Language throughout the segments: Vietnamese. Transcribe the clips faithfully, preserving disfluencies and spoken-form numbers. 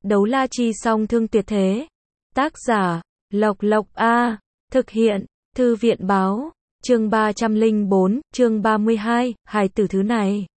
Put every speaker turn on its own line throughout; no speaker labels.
Đấu la chi song thương tuyệt thế. Tác giả, Lộc Lộc A. Thực hiện, Thư viện báo. Chương ba trăm lẻ bốn, chương ba mươi hai, hài tử thứ này.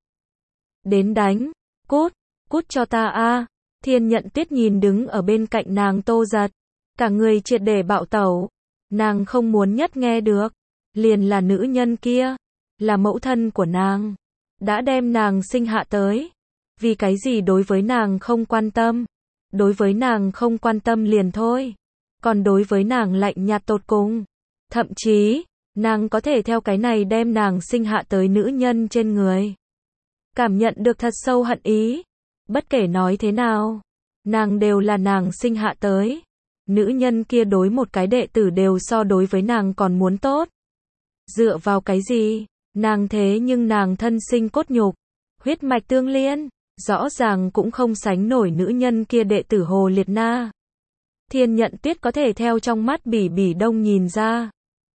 Đến đánh, cút, cút cho ta a. Thiên Nhận Tuyết nhìn đứng ở bên cạnh nàng Tô Giật, cả người triệt để bạo tẩu. Nàng không muốn nhất nghe được, liền là nữ nhân kia, là mẫu thân của nàng, đã đem nàng sinh hạ tới. Vì cái gì đối với nàng không quan tâm? Đối với nàng không quan tâm liền thôi, còn đối với nàng lạnh nhạt tột cùng. Thậm chí, nàng có thể theo cái này đem nàng sinh hạ tới nữ nhân trên người cảm nhận được thật sâu hận ý. Bất kể nói thế nào, nàng đều là nàng sinh hạ tới. Nữ nhân kia đối một cái đệ tử đều so đối với nàng còn muốn tốt. Dựa vào cái gì? Nàng thế nhưng nàng thân sinh cốt nhục, huyết mạch tương liên, rõ ràng cũng không sánh nổi nữ nhân kia đệ tử Hồ Liệt Na. Thiên Nhận Tuyết có thể theo trong mắt Bỉ Bỉ Đông nhìn ra.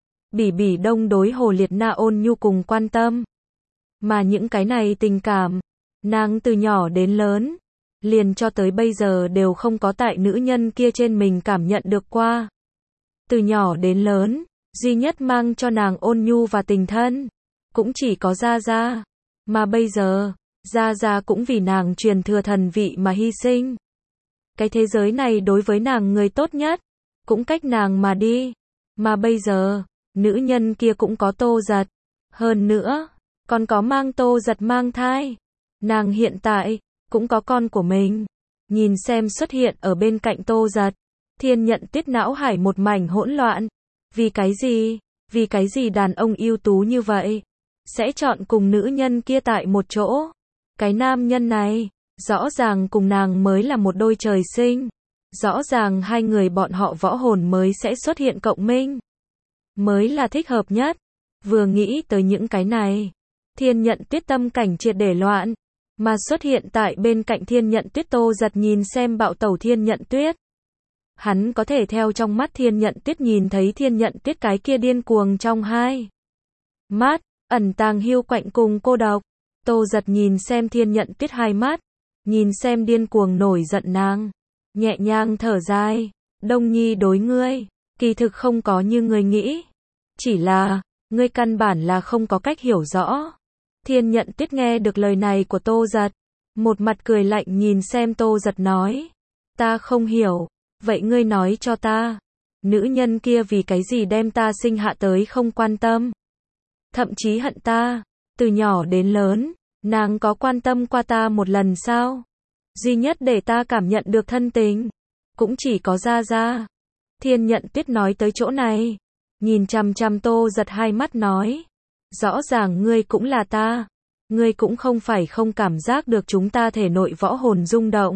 Bỉ Bỉ Đông đối Hồ Liệt Na ôn nhu cùng quan tâm. Mà những cái này tình cảm, nàng từ nhỏ đến lớn, liền cho tới bây giờ đều không có tại nữ nhân kia trên mình cảm nhận được qua. Từ nhỏ đến lớn, duy nhất mang cho nàng ôn nhu và tình thân, cũng chỉ có Gia Gia. Mà bây giờ, Gia Gia cũng vì nàng truyền thừa thần vị mà hy sinh. Cái thế giới này đối với nàng người tốt nhất, cũng cách nàng mà đi. Mà bây giờ, nữ nhân kia cũng có Tô Giật. Hơn nữa, còn có mang Tô Giật mang thai. Nàng hiện tại, cũng có con của mình. Nhìn xem xuất hiện ở bên cạnh Tô Giật, Thiên Nhận Tuyết não hải một mảnh hỗn loạn. Vì cái gì? Vì cái gì đàn ông ưu tú như vậy sẽ chọn cùng nữ nhân kia tại một chỗ? Cái nam nhân này, rõ ràng cùng nàng mới là một đôi trời sinh. Rõ ràng hai người bọn họ võ hồn mới sẽ xuất hiện cộng minh, mới là thích hợp nhất. Vừa nghĩ tới những cái này, Thiên Nhận Tuyết tâm cảnh triệt để loạn. Mà xuất hiện tại bên cạnh Thiên Nhận Tuyết Tô Giật nhìn xem bạo tẩu Thiên Nhận Tuyết. Hắn có thể theo trong mắt Thiên Nhận Tuyết nhìn thấy Thiên Nhận Tuyết cái kia điên cuồng trong hai mắt, ẩn tàng hiu quạnh cùng cô độc. Tô Giật nhìn xem Thiên Nhận Tuyết hai mắt, nhìn xem điên cuồng nổi giận nàng, nhẹ nhàng thở dài. Đông Nhi đối ngươi, kỳ thực không có như ngươi nghĩ. Chỉ là, ngươi căn bản là không có cách hiểu rõ. Thiên Nhận Tuyết nghe được lời này của Tô Giật, một mặt cười lạnh nhìn xem Tô Giật nói. Ta không hiểu, vậy ngươi nói cho ta, nữ nhân kia vì cái gì đem ta sinh hạ tới không quan tâm, thậm chí hận ta, từ nhỏ đến lớn, nàng có quan tâm qua ta một lần sao? Duy nhất để ta cảm nhận được thân tình, cũng chỉ có Gia Gia. Thiên Nhận Tuyết nói tới chỗ này, nhìn chằm chằm Tô Giật hai mắt nói. Rõ ràng ngươi cũng là ta, ngươi cũng không phải không cảm giác được chúng ta thể nội võ hồn rung động.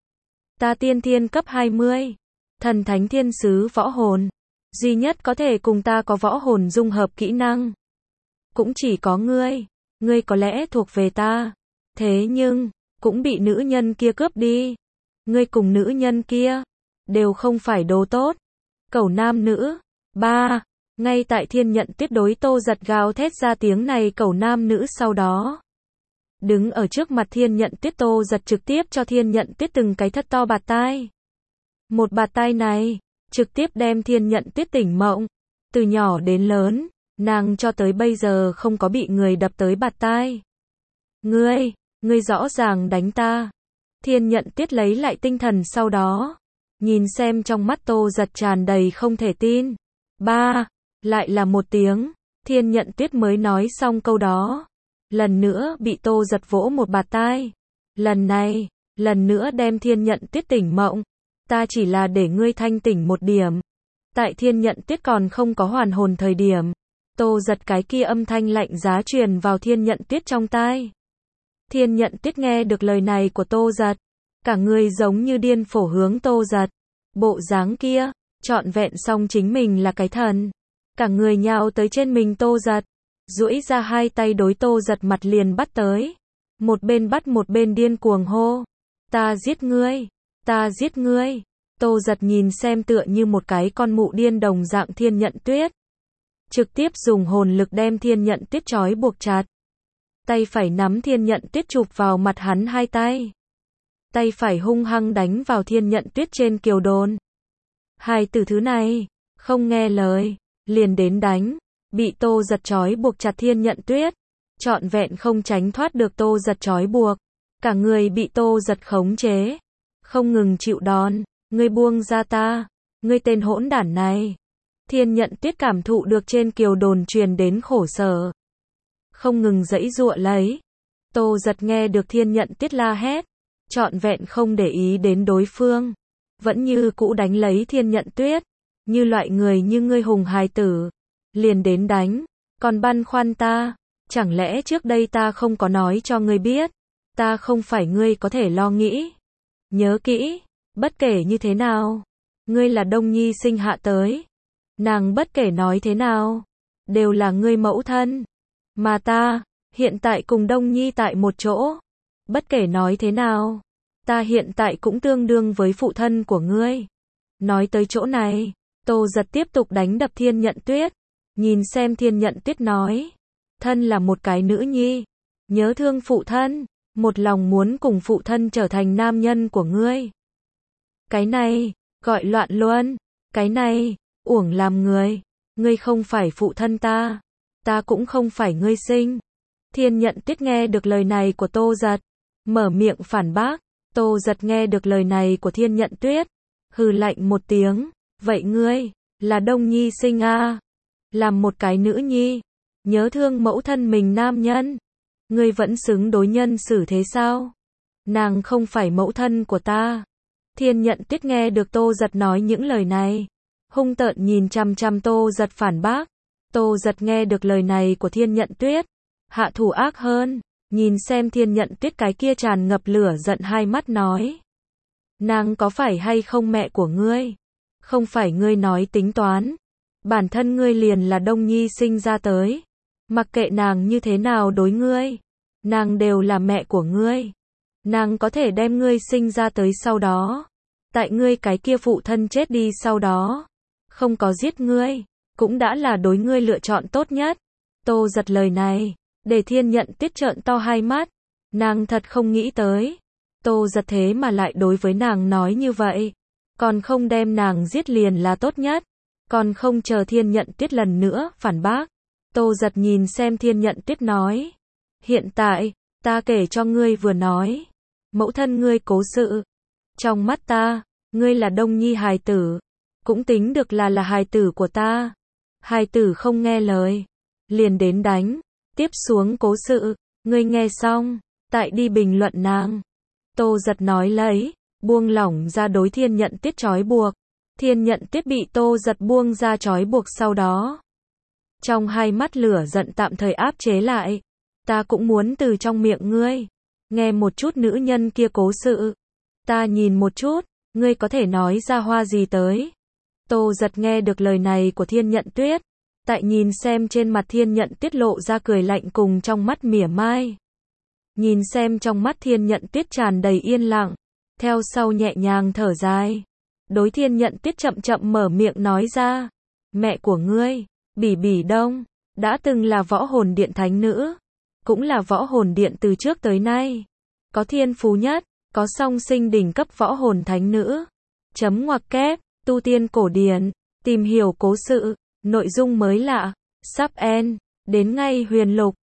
Ta tiên thiên cấp hai mươi, thần thánh thiên sứ võ hồn, duy nhất có thể cùng ta có võ hồn dung hợp kỹ năng, cũng chỉ có ngươi. Ngươi có lẽ thuộc về ta, thế nhưng, cũng bị nữ nhân kia cướp đi. Ngươi cùng nữ nhân kia, đều không phải đồ tốt. Cẩu nam nữ. Ba. Ngay tại Thiên Nhận Tuyết đối Tô Giật gào thét ra tiếng này cẩu nam nữ sau đó. Đứng ở trước mặt Thiên Nhận Tuyết Tô Giật trực tiếp cho Thiên Nhận Tuyết từng cái thật to bạt tai. Một bạt tai này, trực tiếp đem Thiên Nhận Tuyết tỉnh mộng. Từ nhỏ đến lớn, nàng cho tới bây giờ không có bị người đập tới bạt tai. Ngươi, ngươi rõ ràng đánh ta. Thiên Nhận Tuyết lấy lại tinh thần sau đó, nhìn xem trong mắt Tô Giật tràn đầy không thể tin. Ba. Lại là một tiếng, Thiên Nhận Tuyết mới nói xong câu đó, lần nữa bị Tô Giật vỗ một bạt tai. Lần này, lần nữa đem Thiên Nhận Tuyết tỉnh mộng. Ta chỉ là để ngươi thanh tỉnh một điểm. Tại Thiên Nhận Tuyết còn không có hoàn hồn thời điểm, Tô Giật cái kia âm thanh lạnh giá truyền vào Thiên Nhận Tuyết trong tai. Thiên Nhận Tuyết nghe được lời này của Tô Giật, cả người giống như điên phổ hướng Tô Giật. Bộ dáng kia, trọn vẹn xong chính mình là cái thần. Cả người nhào tới trên mình Tô Giật, duỗi ra hai tay đối Tô Giật mặt liền bắt tới. Một bên bắt một bên điên cuồng hô. Ta giết ngươi, ta giết ngươi. Tô Giật nhìn xem tựa như một cái con mụ điên đồng dạng Thiên Nhận Tuyết. Trực tiếp dùng hồn lực đem Thiên Nhận Tuyết trói buộc chặt. Tay phải nắm Thiên Nhận Tuyết chụp vào mặt hắn hai tay. tay phải hung hăng đánh vào Thiên Nhận Tuyết trên kiều đồn. Hai tử thứ này, không nghe lời, liền đến đánh, bị Tô Giật trói buộc chặt Thiên Nhận Tuyết, trọn vẹn không tránh thoát được Tô Giật trói buộc, cả người bị Tô Giật khống chế, không ngừng chịu đòn, ngươi buông ra ta, ngươi tên hỗn đản này. Thiên Nhận Tuyết cảm thụ được trên kiều đồn truyền đến khổ sở, không ngừng giãy giụa lấy. Tô Giật nghe được Thiên Nhận Tuyết la hét, trọn vẹn không để ý đến đối phương, vẫn như cũ đánh lấy Thiên Nhận Tuyết, như loại người như ngươi hùng hài tử, liền đến đánh, còn băn khoăn ta, chẳng lẽ trước đây ta không có nói cho ngươi biết, ta không phải ngươi có thể lo nghĩ. Nhớ kỹ, bất kể như thế nào, ngươi là Đông Nhi sinh hạ tới, nàng bất kể nói thế nào, đều là ngươi mẫu thân, mà ta, hiện tại cùng Đông Nhi tại một chỗ, bất kể nói thế nào, ta hiện tại cũng tương đương với phụ thân của ngươi. Nói tới chỗ này, Tô Giật tiếp tục đánh đập Thiên Nhận Tuyết, nhìn xem Thiên Nhận Tuyết nói, thân là một cái nữ nhi, nhớ thương phụ thân, một lòng muốn cùng phụ thân trở thành nam nhân của ngươi. Cái này, gọi loạn luân, cái này, uổng làm người, ngươi không phải phụ thân ta, ta cũng không phải ngươi sinh. Thiên Nhận Tuyết nghe được lời này của Tô Giật, mở miệng phản bác. Tô Giật nghe được lời này của Thiên Nhận Tuyết, hừ lạnh một tiếng, vậy ngươi, là Đông Nhi sinh à? Làm một cái nữ nhi, nhớ thương mẫu thân mình nam nhân, ngươi vẫn xứng đối nhân xử thế sao? Nàng không phải mẫu thân của ta. Thiên Nhận Tuyết nghe được Tô Giật nói những lời này, hung tợn nhìn chằm chằm Tô Giật phản bác. Tô Giật nghe được lời này của Thiên Nhận Tuyết, hạ thủ ác hơn, nhìn xem Thiên Nhận Tuyết cái kia tràn ngập lửa giận hai mắt nói, nàng có phải hay không mẹ của ngươi? Không phải ngươi nói tính toán, bản thân ngươi liền là Đông Nhi sinh ra tới, mặc kệ nàng như thế nào đối ngươi, nàng đều là mẹ của ngươi, nàng có thể đem ngươi sinh ra tới sau đó, tại ngươi cái kia phụ thân chết đi sau đó, không có giết ngươi, cũng đã là đối ngươi lựa chọn tốt nhất. Tô Giật lời này, để Thiên Nhận Tuyết trợn to hai mắt, nàng thật không nghĩ tới, Tô Giật thế mà lại đối với nàng nói như vậy, còn không đem nàng giết liền là tốt nhất, còn không chờ Thiên Nhận Tuyết lần nữa phản bác. Tô Giật nhìn xem Thiên Nhận Tuyết nói, hiện tại, ta kể cho ngươi vừa nói, mẫu thân ngươi cố sự, trong mắt ta, ngươi là Đông Nhi hài tử, cũng tính được là là hài tử của ta, hài tử không nghe lời, liền đến đánh, tiếp xuống cố sự, ngươi nghe xong, tại đi bình luận nàng. Tô Giật nói lấy, buông lỏng ra đối Thiên Nhận Tuyết trói buộc, Thiên Nhận Tuyết bị Tô Giật buông ra trói buộc sau đó, trong hai mắt lửa giận tạm thời áp chế lại, ta cũng muốn từ trong miệng ngươi, nghe một chút nữ nhân kia cố sự, ta nhìn một chút, ngươi có thể nói ra hoa gì tới. Tô Giật nghe được lời này của Thiên Nhận Tuyết, tại nhìn xem trên mặt Thiên Nhận Tuyết lộ ra cười lạnh cùng trong mắt mỉa mai. Nhìn xem trong mắt Thiên Nhận Tuyết tràn đầy yên lặng, theo sau nhẹ nhàng thở dài. Đối Thiên Nhận Tuyết chậm chậm mở miệng nói ra, mẹ của ngươi, Bỉ Bỉ Đông, đã từng là võ hồn điện thánh nữ, cũng là võ hồn điện từ trước tới nay, có thiên phú nhất, có song sinh đỉnh cấp võ hồn thánh nữ. Chấm ngoặc kép, tu tiên cổ điển, tìm hiểu cố sự, nội dung mới lạ, sub en, đến ngay huyền lục.